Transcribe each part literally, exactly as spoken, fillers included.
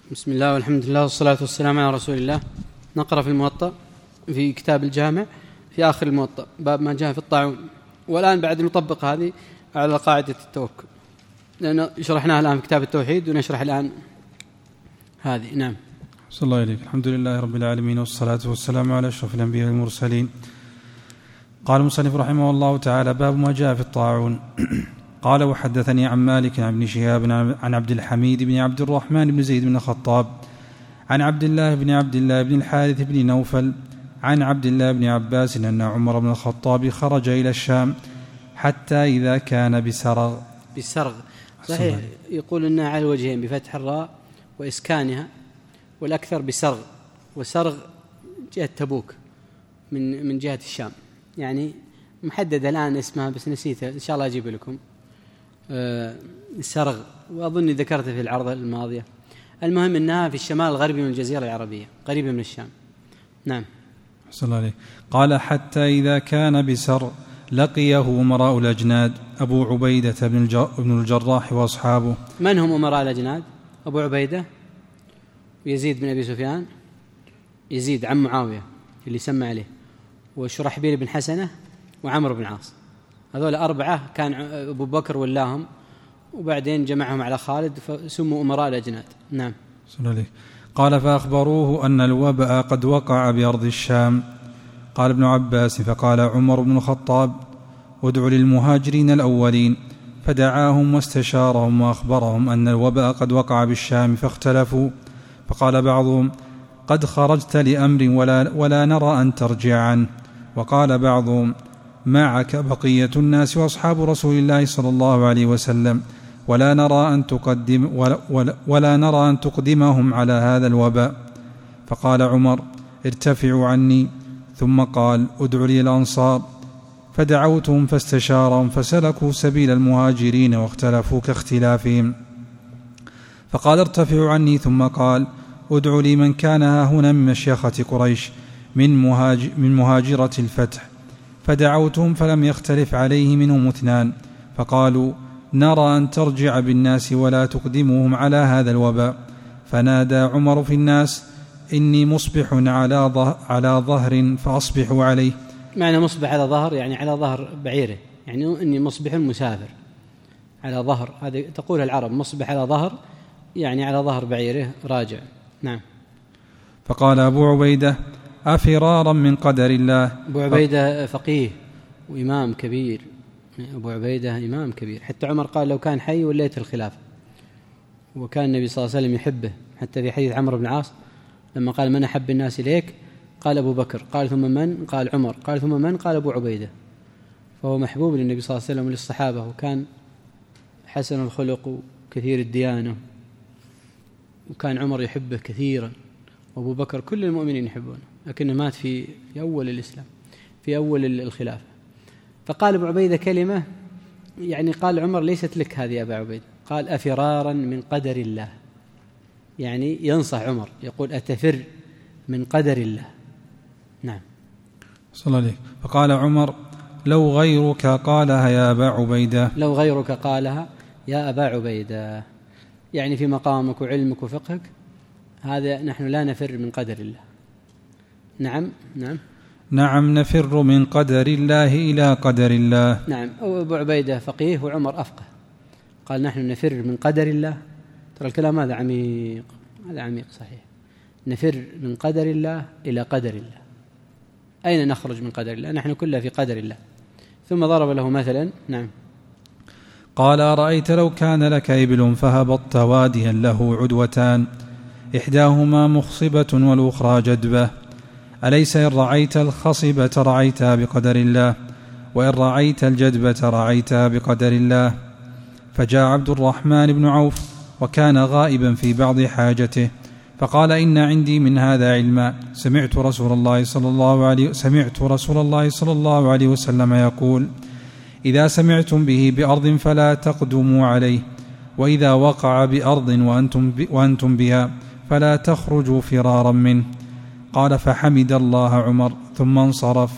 بسم الله والحمد لله والصلاة والسلام على رسول الله. نقرأ في الموطأ في كتاب الجامع في آخر الموطأ باب ما جاء في الطاعون، والآن بعد نطبق هذه على قاعدة التوكل، لأنه شرحناها الآن في كتاب التوحيد ونشرح الآن هذه. نعم. صلى الله عليك. الحمد لله رب العالمين والصلاة والسلام على أشرف الأنبياء والمرسلين. قال المصنف رحمه الله تعالى: باب ما جاء في الطاعون. قال: وحدثني عن مالك عن ابن شهاب عن عبد الحميد بن عبد الرحمن بن زيد بن الخطاب عن عبد الله بن عبد الله بن الحارث بن نوفل عن عبد الله بن عباس أن عمر بن الخطاب خرج إلى الشام حتى إذا كان بسرغ. بسرغ صحيح، يقول إنها على الوجهين بفتح الراء وإسكانها، والأكثر بسرغ، وسرغ جهة تبوك من من جهة الشام، يعني محددة الآن اسمها بس نسيتها، إن شاء الله أجيب لكم. أه سرغ، وأظني ذكرته في العرض الماضية. المهم أنها في الشمال الغربي من الجزيرة العربية، قريبة من الشام. نعم. صلى الله عليه. قال: حتى إذا كان بسرغ لقيه أمراء الأجناد أبو عبيدة بن الجراح وأصحابه. من هم أمراء الأجناد؟ أبو عبيدة ويزيد بن أبي سفيان، يزيد عم معاوية اللي سمى عليه، وشرحبيل بن حسنة، وعمر بن عاص. هذول أربعة كان أبو بكر ولاهم، وبعدين جمعهم على خالد فسموا أمراء الأجناد. نعم. صلى الله عليه. قال: فأخبروه أن الوباء قد وقع بأرض الشام. قال ابن عباس: فقال عمر بن الخطاب: ادعوا للمهاجرين الأولين، فدعاهم واستشارهم وأخبرهم أن الوباء قد وقع بالشام، فاختلفوا، فقال بعضهم: قد خرجت لأمر ولا, ولا نرى أن ترجع عنه، وقال بعضهم: معك بقية الناس وأصحاب رسول الله صلى الله عليه وسلم، ولا نرى أن تقدم ولا, ولا, ولا نرى أن تقدمهم على هذا الوباء. فقال عمر: ارتفعوا عني. ثم قال: ادعوا لي الأنصار. فدعوتهم فاستشارهم، فسلكوا سبيل المهاجرين واختلفوا كاختلافهم. فقال: ارتفعوا عني. ثم قال: ادعوا لي من كان ها هنا من مشيخة قريش من, مهاج من مهاجرة الفتح. فدعوتهم فلم يختلف عليه منهم اثنان، فقالوا: نرى أن ترجع بالناس ولا تقدمهم على هذا الوباء. فنادى عمر في الناس: إني مصبح على, على ظهر فأصبحوا عليه. معنى مصبح على ظهر يعني على ظهر بعيره، يعني إني مصبح مسافر على ظهر، هذه تقول العرب، مصبح على ظهر يعني على ظهر بعيره راجع. نعم. فقال أبو عبيدة: أفرارا من قدر الله. أبو عبيدة فقيه وإمام كبير، أبو عبيدة إمام كبير، حتى عمر قال لو كان حي وليت الخلافة، وكان النبي صلى الله عليه وسلم يحبه، حتى في حديث عمرو بن العاص لما قال: من أحب الناس إليك؟ قال أبو بكر، قال ثم من؟ قال عمر، قال ثم من؟ قال أبو عبيدة. فهو محبوب للنبي صلى الله عليه وسلم وللصحابة، وكان حسن الخلق وكثير الديانة، وكان عمر يحبه كثيرا، وأبو بكر كل المؤمنين يحبونه، لكنه مات في في أول الإسلام، في أول الخلافة. فقال أبو عبيدة كلمة، يعني قال عمر: ليست لك هذه يا أبا عبيدة. قال: أفرارا من قدر الله، يعني ينصح عمر، يقول: أتفر من قدر الله. نعم. صلى الله عليه. فقال عمر: لو غيرك قالها يا أبا عبيدة. لو غيرك قالها يا أبا عبيدة، يعني في مقامك وعلمك وفقهك هذا نحن لا نفر من قدر الله. نعم. نعم. نعم، نفر من قدر الله إلى قدر الله. نعم. أبو عبيدة فقيه وعمر أفقه، قال: نحن نفر من قدر الله. ترى الكلام هذا عميق، هذا عميق صحيح. نفر من قدر الله إلى قدر الله. أين نخرج من قدر الله؟ نحن كلها في قدر الله. ثم ضرب له مثلا. نعم. قال: أرأيت لو كان لك إبل فهبطت واديا له عدوتان، إحداهما مخصبة والأخرى جدبة، أليس إن رعيت الخصبة رعيتها بقدر الله، وإن رعيت الجدبة رعيتها بقدر الله؟ فجاء عبد الرحمن بن عوف وكان غائبا في بعض حاجته، فقال: إن عندي من هذا علما، سمعت رسول الله صلى الله عليه سمعت رسول الله صلى الله عليه وسلم يقول: إذا سمعتم به بأرض فلا تقدموا عليه، وإذا وقع بأرض وأنتم, وأنتم بها فلا تخرجوا فرارا منه. قال: فحمد الله عمر ثم انصرف.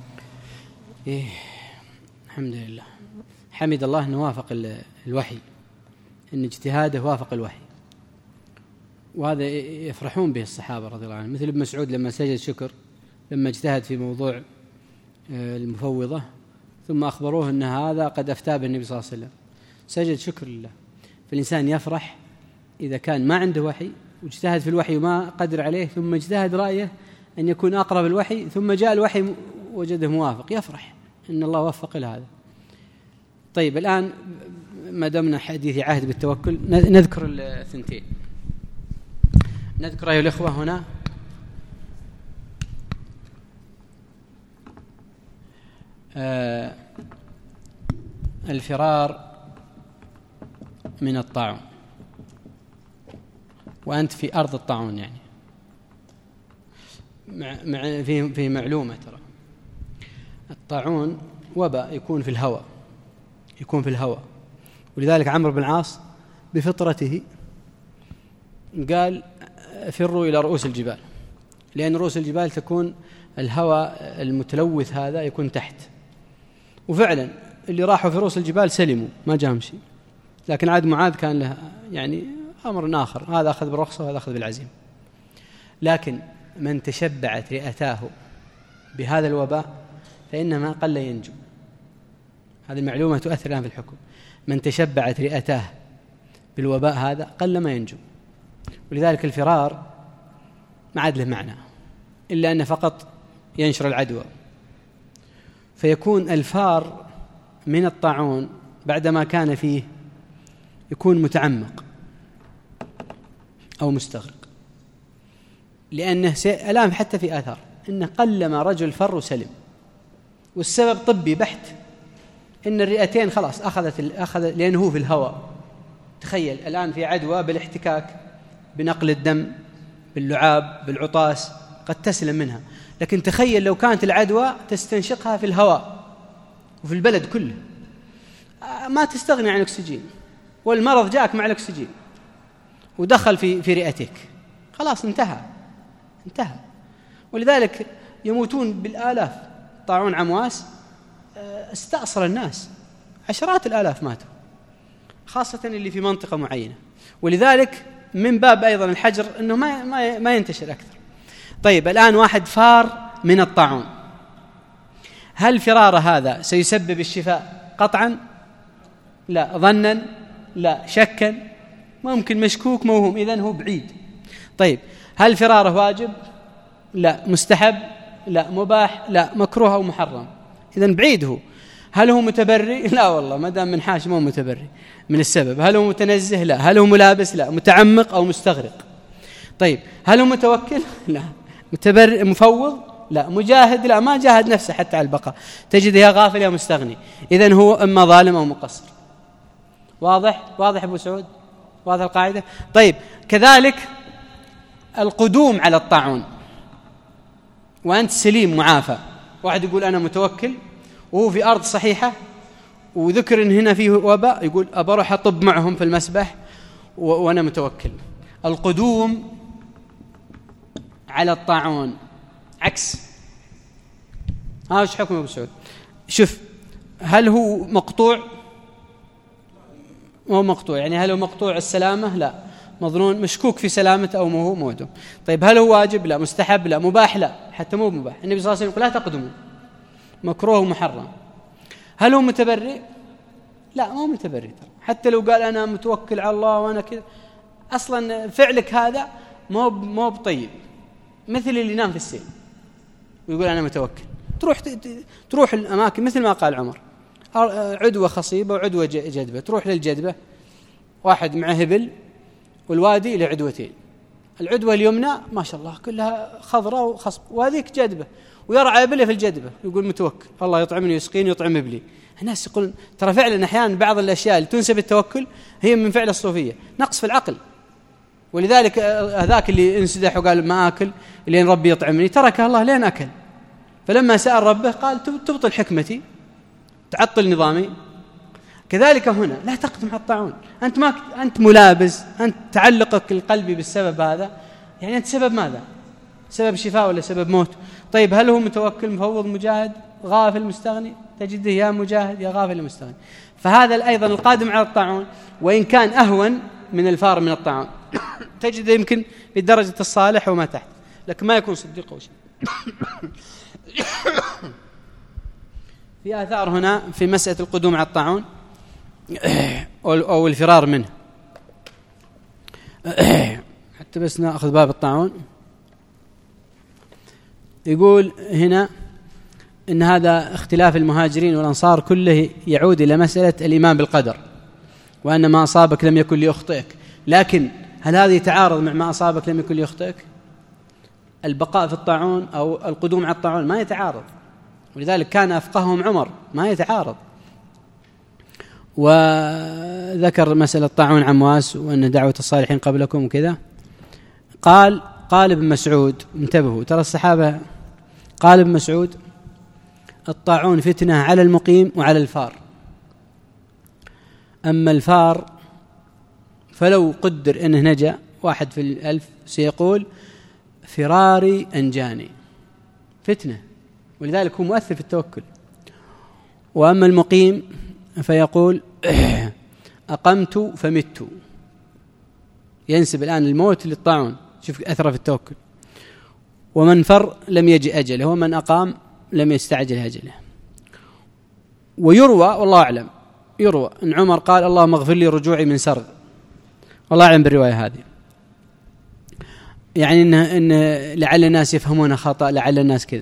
إيه، الحمد لله. حمد الله أنه وافق الوحي، أن اجتهاده وافق الوحي، وهذا يفرحون به الصحابة رضي الله عنهم، مثل ابن مسعود لما سجد شكر لما اجتهد في موضوع المفوضة ثم أخبروه أن هذا قد أفتى به النبي صلى الله عليه وسلم، سجد شكر لله. فالإنسان يفرح إذا كان ما عنده وحي واجتهد في الوحي وما قدر عليه، ثم اجتهد رأيه أن يكون أقرب الوحي، ثم جاء الوحي وجده موافق، يفرح إن الله وفق لهذا. طيب الآن ما دمنا حديث عهد بالتوكل نذكر الثنتين. نذكر أيها الإخوة هنا آه الفرار من الطاعون، وأنت في أرض الطاعون، يعني مع في في معلومة ترى الطاعون وباء يكون في الهواء، يكون في الهواء ولذلك عمرو بن العاص بفطرته قال فروا إلى رؤوس الجبال، لأن رؤوس الجبال تكون الهواء المتلوث هذا يكون تحت، وفعلا اللي راحوا في رؤوس الجبال سلموا ما جاهم شيء. لكن عاد معاذ كان له يعني أمر آخر، هذا أخذ بالرخصة وهذا أخذ بالعزيمة. لكن من تشبعت رئتاه بهذا الوباء فإنما قل ينجو. هذه المعلومة تؤثر الآن في الحكم. من تشبعت رئتاه بالوباء هذا قل ما ينجو، ولذلك الفرار ما عاد له معنى إلا أنه فقط ينشر العدوى. فيكون الفار من الطاعون بعدما كان فيه يكون متعمق أو مستغرق، لأنه الآن حتى في آثار إنه قلما رجل فر وسلم، والسبب طبي بحت، إن الرئتين خلاص أخذت أخذ لأنه هو في الهواء. تخيل الآن في عدوى بالاحتكاك بنقل الدم باللعاب بالعطاس قد تسلم منها، لكن تخيل لو كانت العدوى تستنشقها في الهواء وفي البلد كله ما تستغني عن الأكسجين، والمرض جاءك مع الأكسجين ودخل في في رئتك، خلاص انتهى انتهى. ولذلك يموتون بالآلاف. طاعون عمواس استأصل الناس، عشرات الآلاف ماتوا، خاصة اللي في منطقة معينة. ولذلك من باب أيضا الحجر أنه ما ما ما ينتشر أكثر. طيب الآن واحد فار من الطاعون، هل فرار هذا سيسبب الشفاء قطعا؟ لا. ظنا؟ لا. شكا؟ ممكن مشكوك موهوم، إذن هو بعيد. طيب هل فراره واجب؟ لا. مستحب؟ لا. مباح؟ لا. مكروه أو محرم؟ إذن بعيد هو. هل هو متبري؟ لا والله ما دام من حاش مو متبري من السبب. هل هو متنزه؟ لا. هل هو ملابس؟ لا. متعمق أو مستغرق؟ طيب هل هو متوكل؟ لا. متبر مفوض؟ لا. مجاهد؟ لا. ما جاهد نفسه حتى على البقاء، تجد يا غافل يا مستغني. إذن هو إما ظالم أو مقصر. واضح؟ واضح أبو سعود؟ واضح القاعدة؟ طيب كذلك القدوم على الطاعون وأنت سليم معافى. واحد يقول أنا متوكل وهو في أرض صحيحة وذكر إن هنا فيه وباء، يقول أبروح أطب معهم في المسبح وأنا متوكل. القدوم على الطاعون عكس. ها وش حكم أبو سعود؟ شوف، هل هو مقطوع؟ مو مقطوع، يعني هل هو مقطوع السلامة؟ لا. مظنون مشكوك في سلامته أو مو موته. طيب هل هو واجب؟ لا. مستحب؟ لا. مباح؟ لا. حتى مو مباح. النبي صلى الله عليه وسلم يقول لا تقدموا، مكروه ومحرم. هل هو متبرئ؟ لا مو متبرئ، حتى لو قال أنا متوكل على الله وأنا كذا، أصلا فعلك هذا مو مو بطيب. مثل اللي ينام في السيل ويقول أنا متوكل، تروح تروح الأماكن مثل ما قال عمر، عدوة خصيبة وعدوة جدبة، تروح للجدبة واحد معه هبل والوادي له عدوتين، العدوة اليمنى ما شاء الله كلها خضراء وخصب، وهذيك جدبة ويرعى إبله في الجدبة، يقول متوكل الله يطعمني ويسقيني ويطعم إبلي. الناس يقولون ترى فعلا أحيانا بعض الأشياء اللي تنسب التوكل هي من فعل الصوفية، نقص في العقل. ولذلك هذاك اللي انسدح وقال ما أكل لين ربي يطعمني، ترك الله لين أكل، فلما سأل ربه قال تبطل حكمتي تعطل نظامي. كذلك هنا لا تقدم على الطاعون، أنت ما أنت ملابس، أنت تعلقك القلبي بالسبب هذا، يعني أنت سبب ماذا؟ سبب شفاء ولا سبب موت؟ طيب هل هو متوكل مفوض مجاهد غافل مستغني؟ تجده يا مجاهد يا غافل مستغني. فهذا أيضا القادم على الطاعون وإن كان أهون من الفار من الطاعون تجد يمكن في درجة الصالح وما تحت، لكن ما يكون صديق أو شيء. في آثار هنا في مسألة القدوم على الطاعون أو الفرار منه. حتى بس نأخذ باب الطاعون. يقول هنا إن هذا اختلاف المهاجرين والأنصار كله يعود إلى مسألة الإيمان بالقدر، وأن ما أصابك لم يكن ليخطئك. لكن هل هذا يتعارض مع ما أصابك لم يكن ليخطئك؟ البقاء في الطاعون أو القدوم على الطاعون ما يتعارض، ولذلك كان أفقههم عمر، ما يتعارض. وذكر مسألة الطاعون عمواس وأن دعوة الصالحين قبلكم وكذا. قال قال ابن مسعود، انتبهوا ترى الصحابة، قال ابن مسعود الطاعون فتنة على المقيم وعلى الفار، أما الفار فلو قدر أنه نجا واحد في الألف سيقول فراري أنجاني، فتنة، ولذلك هو مؤثر في التوكل. وأما المقيم فيقول أقمت فمت، ينسب الآن الموت للطاعون، شوف أثره في التوكل. ومن فر لم يجي أجله، ومن أقام لم يستعجل أجله. ويروى والله أعلم، يروى أن عمر قال اللهم اغفر لي رجوعي من سرد، والله أعلم بالرواية هذه، يعني إن, إن لعل الناس يفهمون خطأ، لعل الناس كذا.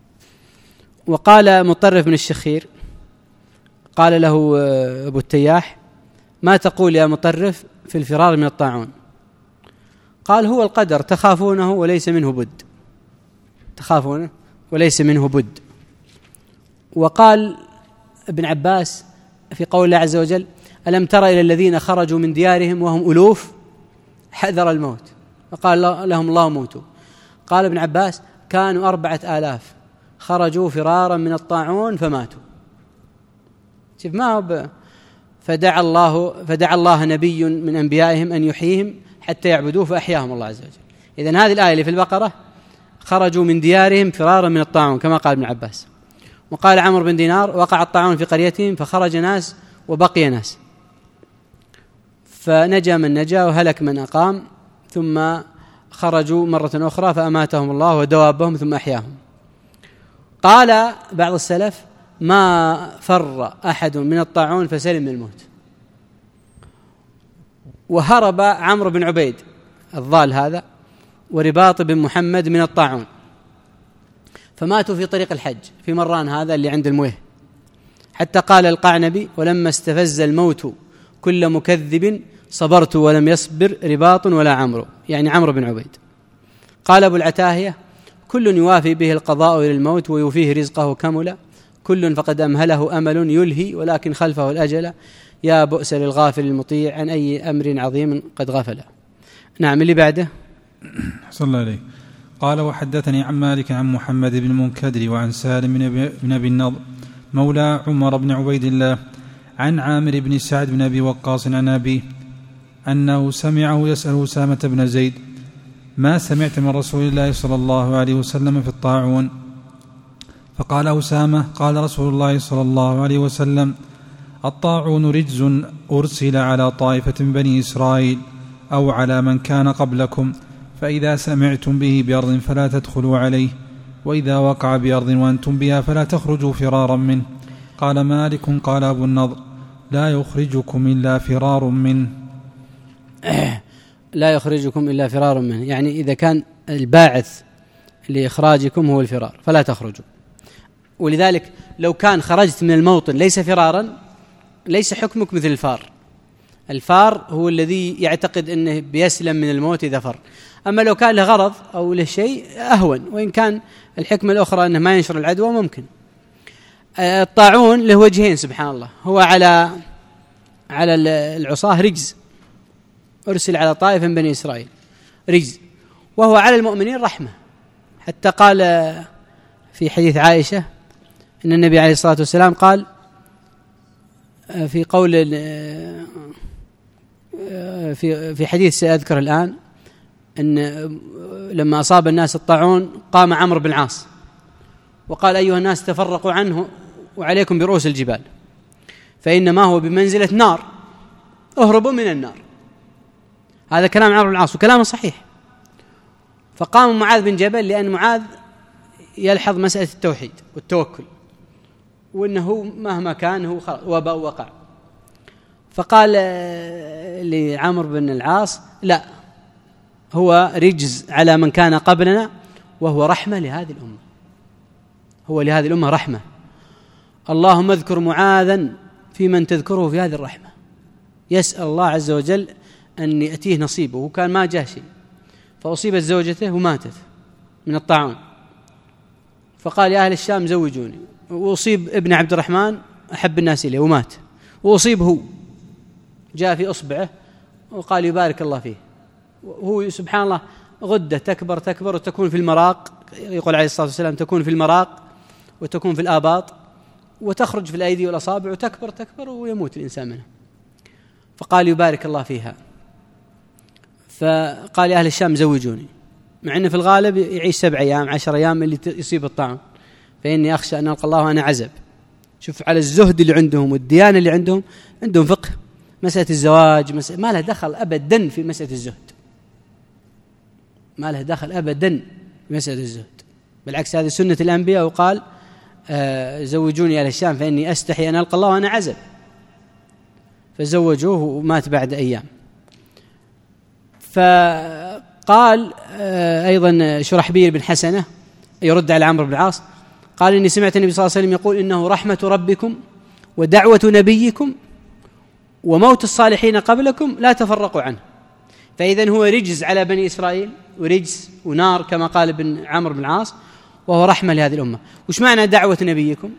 وقال مطرف بن الشخير، قال له أبو التياح ما تقول يا مطرف في الفرار من الطاعون؟ قال هو القدر تخافونه وليس منه بد، تخافونه وليس منه بد. وقال ابن عباس في قول الله عز وجل ألم تر إلى الذين خرجوا من ديارهم وهم ألوف حذر الموت فقال لهم الله موتوا. قال ابن عباس كانوا أربعة آلاف خرجوا فرارا من الطاعون فماتوا. شوف ما هو ب... فدعا الله فدعا الله نبي من أنبيائهم أن يحييهم حتى يعبدوه فأحياهم الله عز وجل. إذن هذه الآية اللي في البقرة خرجوا من ديارهم فرارا من الطاعون كما قال ابن عباس. وقال عمرو بن دينار وقع الطاعون في قريتهم فخرج ناس وبقي ناس، فنجا من نجا وهلك من أقام، ثم خرجوا مرة أخرى فأماتهم الله ودوابهم ثم أحياهم. قال بعض السلف ما فر أحد من الطاعون فسلم من الموت. وهرب عمرو بن عبيد الضال هذا ورباط بن محمد من الطاعون فماتوا في طريق الحج في مران هذا اللي عند المويه، حتى قال القعنبي ولما استفز الموت كل مكذب صبرت ولم يصبر رباط ولا عمرو، يعني عمرو بن عبيد. قال أبو العتاهية كل يوافي به القضاء إلى الموت ويوفيه رزقه كملا، كل فقد أمهله أمل يلهي ولكن خلفه الأجل، يا بؤس للغافل المطيع عن أي أمر عظيم قد غفل. نعم اللي بعده. صلى الله عليه. قال وحدثني عن مالك عن محمد بن المنكدر وعن سالم بن أبي النضر مولى عمر بن عبيد الله عن عامر بن سعد بن أبي وقاص عن أبيه أنه سمعه يسأل أسامة بن زيد ما سمعت من رسول الله صلى الله عليه وسلم في الطاعون؟ فقال أسامة قال رسول الله صلى الله عليه وسلم الطاعون رجز أرسل على طائفة بني إسرائيل أو على من كان قبلكم، فإذا سمعتم به بأرض فلا تدخلوا عليه، وإذا وقع بأرض وأنتم بها فلا تخرجوا فرارا منه. قال مالك قال أبو النضر لا يخرجكم إلا فرار منه. لا يخرجكم إلا فرار منه، يعني إذا كان الباعث لإخراجكم هو الفرار فلا تخرجوا. ولذلك لو كان خرجت من الموطن ليس فرارا ليس حكمك مثل الفار. الفار هو الذي يعتقد أنه بيسلم من الموت إذا فر، أما لو كان له غرض أو له شيء أهون، وإن كان الحكمة الأخرى أنه ما ينشر العدوى ممكن. الطاعون له وجهين سبحان الله، هو على على العصاة رجز أرسل على طائفة من بني إسرائيل رجز، وهو على المؤمنين رحمة، حتى قال في حديث عائشة أن النبي عليه الصلاة والسلام قال في قول في في حديث سأذكر الآن أن لما أصاب الناس الطاعون قام عمرو بن العاص وقال أيها الناس تفرقوا عنه وعليكم برؤوس الجبال فإنما هو بمنزلة نار، اهربوا من النار. هذا كلام عمرو بن العاص وكلامه صحيح. فقام معاذ بن جبل لأن معاذ يلحظ مسألة التوحيد والتوكل، وأنه مهما كان هو وباء وقع. فقال لعمرو بن العاص لا، هو رجز على من كان قبلنا وهو رحمة لهذه الأمة، هو لهذه الأمة رحمة. اللهم اذكر معاذا في من تذكره في هذه الرحمة، يسأل الله عز وجل أن يأتيه نصيبه، وكان ما جاء شيء، فأصيبت زوجته وماتت من الطاعون، فقال يا أهل الشام زوجوني. وأصيب ابن عبد الرحمن أحب الناس إليه ومات، وأصيب هو، جاء في أصبعه وقال يبارك الله فيه، وهو سبحان الله غدة تكبر تكبر وتكون في المراق، يقول عليه الصلاة والسلام تكون في المراق وتكون في الآباط وتخرج في الأيدي والأصابع وتكبر تكبر ويموت الإنسان منها. فقال يبارك الله فيها، فقال يا أهل الشام زوجوني، مع أنه في الغالب يعيش سبع أيام عشر أيام اللي يصيب الطعن، فإني أخشى أن ألقى الله وأنا عزب. شوف على الزهد اللي عندهم والديانة اللي عندهم، عندهم فقه مسألة الزواج، مسألة ما له دخل أبدا في مسألة الزهد، ما له دخل أبدا في مسألة الزهد، بالعكس هذه سنة الأنبياء. وقال آه زوجوني أهل الشام فإني أستحي أن ألقى الله وأنا عزب، فزوجوه ومات بعد أيام. فقال آه أيضا شرحبيل بن حسنة يرد على عمرو بن العاص، قال إني سمعت النبي صلى الله عليه وسلم يقول إنه رحمة ربكم ودعوة نبيكم وموت الصالحين قبلكم لا تفرقوا عنه. فإذن هو رجز على بني إسرائيل ورجز ونار كما قال ابن عمرو بن العاص، وهو رحمة لهذه الأمة. وش معنى دعوة نبيكم؟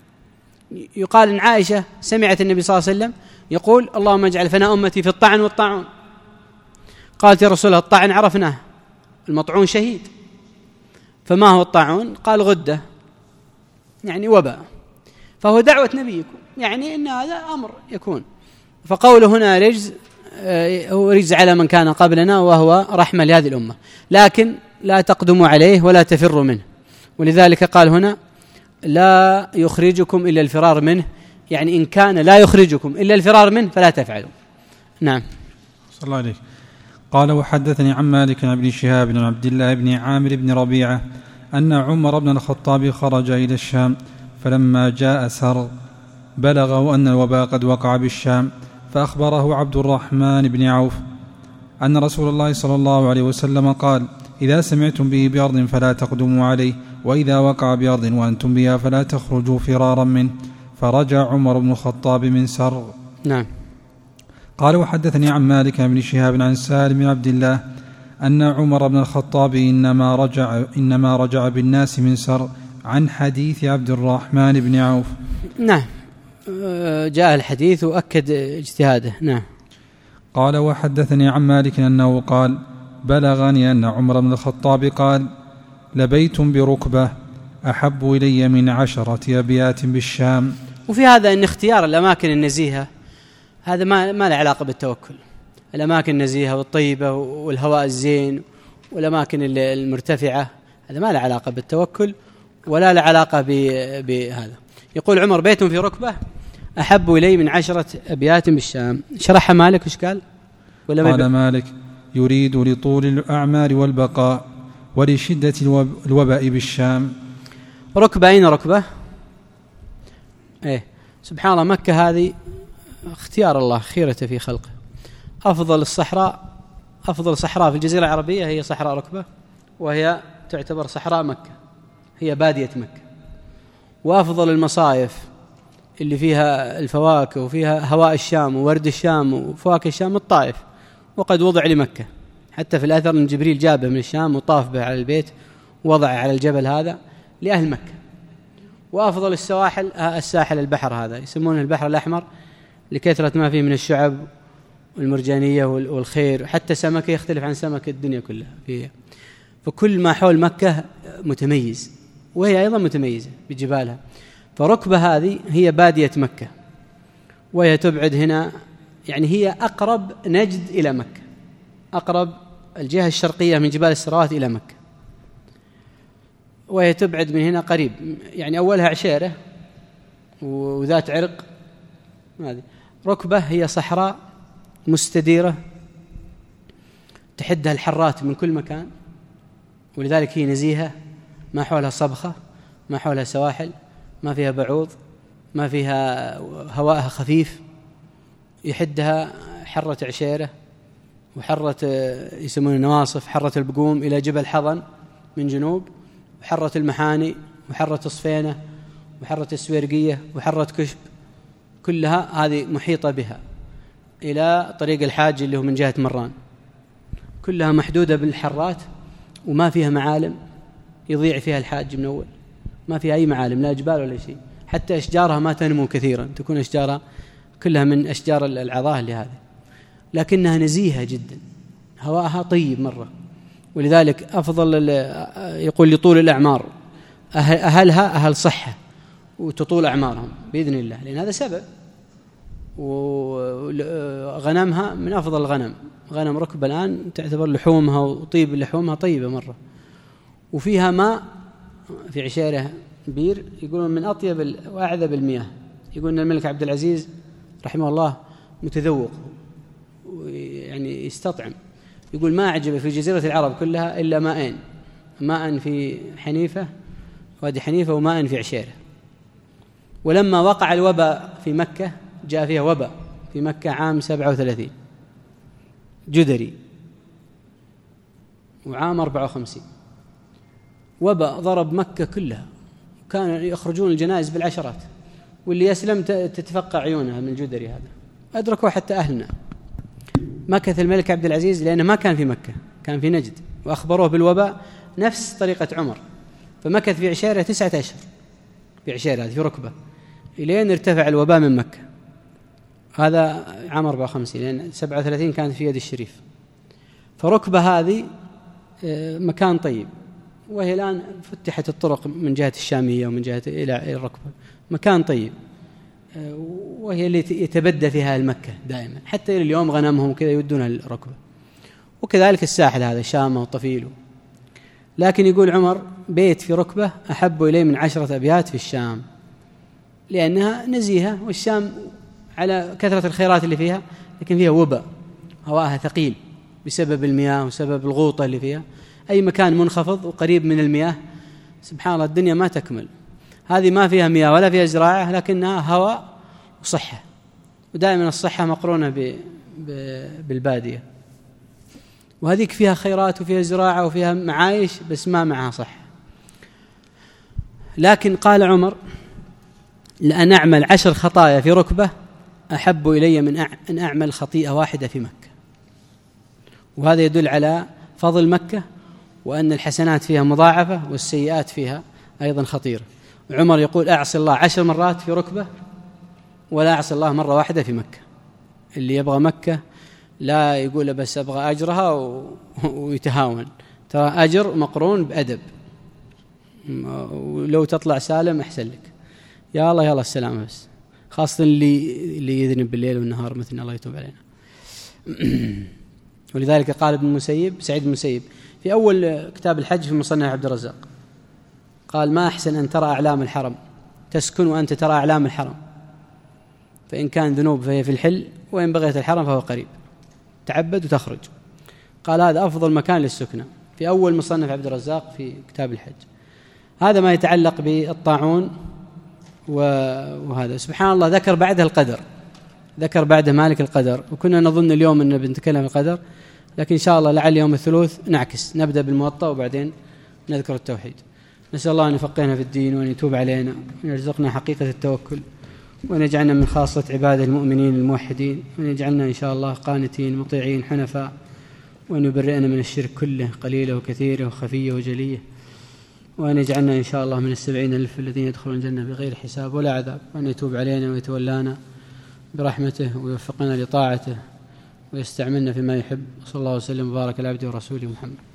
يقال إن عائشة سمعت النبي صلى الله عليه وسلم يقول اللهم اجعل فناء أمتي في الطعن والطاعون. قالت يا رسول الله الطاعن عرفناه، المطعون شهيد، فما هو الطاعون؟ قال غدة يعني وباء، فهو دعوة نبيكم يعني إن هذا أمر يكون. فقوله هنا رجز هو رجز على من كان قبلنا وهو رحمة لهذه الأمة، لكن لا تقدموا عليه ولا تفروا منه. ولذلك قال هنا لا يخرجكم إلا الفرار منه، يعني إن كان لا يخرجكم إلا الفرار منه فلا تفعلوا. نعم. صلى الله عليه. قال وحدثني عن مالك عن ابن شهاب بن عبد الله بن عامر بن ربيعة أن عمر بن الخطاب خرج إلى الشام، فلما جاء سر بلغه أن الوباء قد وقع بالشام، فأخبره عبد الرحمن بن عوف أن رسول الله صلى الله عليه وسلم قال إذا سمعتم به بأرض فلا تقدموا عليه، وإذا وقع بأرض وأنتم بها فلا تخرجوا فرارا منه. فرجع عمر بن الخطاب من سر. نعم. قال وحدثني عن مالك بن شهاب عن سالم بن عبد الله أن عمر بن الخطاب إنما رجع, إنما رجع بالناس من سر، عن حديث عبد الرحمن بن عوف. نعم جاء الحديث وأكد اجتهاده. نعم. قال وحدثني عن مالك أنه قال بلغني أن عمر بن الخطاب قال لبيت بركبة أحب إلي من عشرة أبيات بالشام. وفي هذا أن اختيار الأماكن النزيهة هذا ما, ما له علاقة بالتوكل، الأماكن النزيهة والطيبة والهواء الزين والأماكن المرتفعة هذا ما له علاقة بالتوكل ولا له علاقة بهذا. يقول عمر بيت في ركبة أحب إلي من عشرة أبيات بالشام. شرح مالك وش قال؟ ولا قال مالك يريد لطول الأعمار والبقاء ولشدة الوباء بالشام. ركبة أين ركبة؟ إيه سبحان الله، مكة هذه اختيار الله خيرة في خلقه. أفضل الصحراء أفضل صحراء في الجزيرة العربية هي صحراء ركبة، وهي تعتبر صحراء مكة، هي بادية مكة. وأفضل المصايف اللي فيها الفواكه وفيها هواء الشام وورد الشام وفواكه الشام الطائف، وقد وضع لمكة، حتى في الأثر أن جبريل جابه من الشام وطاف به على البيت ووضع على الجبل هذا لأهل مكة. وأفضل السواحل الساحل البحر هذا يسمونه البحر الأحمر لكثرة ما فيه من الشعب والمرجانية والخير، حتى سمكة يختلف عن سمك الدنيا كلها فيها. فكل ما حول مكة متميز، وهي أيضا متميزة بجبالها. فركبة هذه هي بادية مكة، وهي تبعد هنا يعني هي أقرب نجد إلى مكة، أقرب الجهة الشرقية من جبال السراوات إلى مكة، وهي تبعد من هنا قريب، يعني أولها عشيرة وذات عرق. هذه ركبة هي صحراء مستديرة تحدها الحرات من كل مكان، ولذلك هي نزيهة، ما حولها صبخة، ما حولها سواحل، ما فيها بعوض، ما فيها هواءها خفيف، يحدها حرة عشيرة وحرة يسمونه نواصف، حرة البقوم إلى جبل حضن من جنوب، وحرة المحاني، وحرة صفينة، وحرة السويرقية، وحرة كشب، كلها هذه محيطة بها إلى طريق الحاج اللي هو من جهة مران، كلها محدودة بالحرات، وما فيها معالم يضيع فيها الحاج من أول، ما فيها أي معالم، لا جبال ولا شيء، حتى أشجارها ما تنمو كثيرا، تكون أشجارها كلها من أشجار العظاه لهذا، لكنها نزيهة جدا، هواءها طيب مرة، ولذلك أفضل يقول لطول الأعمار، أهلها أهل صحة وتطول أعمارهم بإذن الله، لأن هذا سبب. وغنمها من أفضل الغنم، غنم ركبة الآن تعتبر لحومها وطيب لحومها طيبة مرة، وفيها ماء في عشيرة بير يقولون من أطيب وأعذب المياه، يقولون الملك عبد العزيز رحمه الله متذوق يعني يستطعم، يقول ما أعجب في جزيرة العرب كلها إلا ماءين، ماء في حنيفة وادي حنيفة وماء في عشيرة. ولما وقع الوباء في مكة، جاء فيها وباء في مكة عام سبعة وثلاثين جدري، وعام أربعة وخمسين وباء ضرب مكة كلها، كانوا يخرجون الجنائز بالعشرات، واللي يسلم تتفقع عيونها من جدري هذا، أدركوا حتى أهلنا. مكث الملك عبد العزيز لأنه ما كان في مكة، كان في نجد، وأخبروه بالوباء نفس طريقة عمر، فمكث في عشيرة تسعة أشهر في عشيرة في ركبة، إلين ارتفع الوباء من مكة، هذا عام أربعة وخمسين، لأن سبعة وثلاثين كانت في يد الشريف. فركبة هذه مكان طيب، وهي الآن فتحت الطرق من جهة الشامية ومن جهة إلى الركبة، مكان طيب، وهي اللي يتبدى فيها المكة دائما، حتى إلى اليوم غنمهم كذا يودونها الركبة، وكذلك الساحل هذا شامة وطفيل. لكن يقول عمر بيت في ركبة أحب إليه من عشرة أبيات في الشام، لأنها نزيهة، والشام على كثرة الخيرات اللي فيها، لكن فيها وباء، هواءها ثقيل بسبب المياه وسبب الغوطة اللي فيها، أي مكان منخفض وقريب من المياه سبحان الله الدنيا ما تكمل. هذه ما فيها مياه ولا فيها زراعة، لكنها هواء وصحة، ودائما الصحة مقرونة ب... ب... بالبادية، وهذيك فيها خيرات وفيها زراعة وفيها معايش، بس ما معها صحة. لكن قال عمر لأن أعمل عشر خطايا في ركبة أحب إلي من أن أعمل خطيئة واحدة في مكة. وهذا يدل على فضل مكة، وأن الحسنات فيها مضاعفة والسيئات فيها أيضا خطيرة. عمر يقول أعصي الله عشر مرات في ركبة ولا أعصي الله مرة واحدة في مكة. اللي يبغى مكة لا يقول بس أبغى أجرها ويتهاون، ترى أجر مقرون بأدب، ولو تطلع سالم أحسن لك. يا الله يا الله السلامة، بس خاصة اللي اللي يذنب بالليل والنهار مثلنا الله يتوب علينا. ولذلك قال ابن المسيب سعيد بن المسيب في أول كتاب الحج في مصنف عبد الرزاق، قال ما أحسن أن ترى أعلام الحرم، تسكن وأنت ترى أعلام الحرم، فإن كان ذنوب فهي في الحل، وإن بغيت الحرم فهو قريب، تعبد وتخرج. قال هذا أفضل مكان للسكنة في أول مصنف عبد الرزاق في كتاب الحج. هذا ما يتعلق بالطاعون. وهذا سبحان الله ذكر بعدها القدر، ذكر بعده مالك القدر، وكنا نظن اليوم أننا بنتكلم القدر، لكن إن شاء الله لعل يوم الثلاث نعكس، نبدأ بالموطأ وبعدين نذكر التوحيد. نسأل الله أن يفقهنا في الدين وأن يتوب علينا وأن يرزقنا حقيقة التوكل، وأن يجعلنا من خاصة عباده المؤمنين الموحدين، وأن يجعلنا إن شاء الله قانتين مطيعين حنفاء، وأن يبرئنا من الشرك كله قليله وكثيره وخفيه وجليه، وأن يجعلنا إن شاء الله من السبعين ألف الذين يدخلون الجنة بغير حساب ولا عذاب، وأن يتوب علينا ويتولانا برحمته ويوفقنا لطاعته ويستعملنا فيما يحب. صلى الله وسلم وبارك على عبده ورسوله محمد.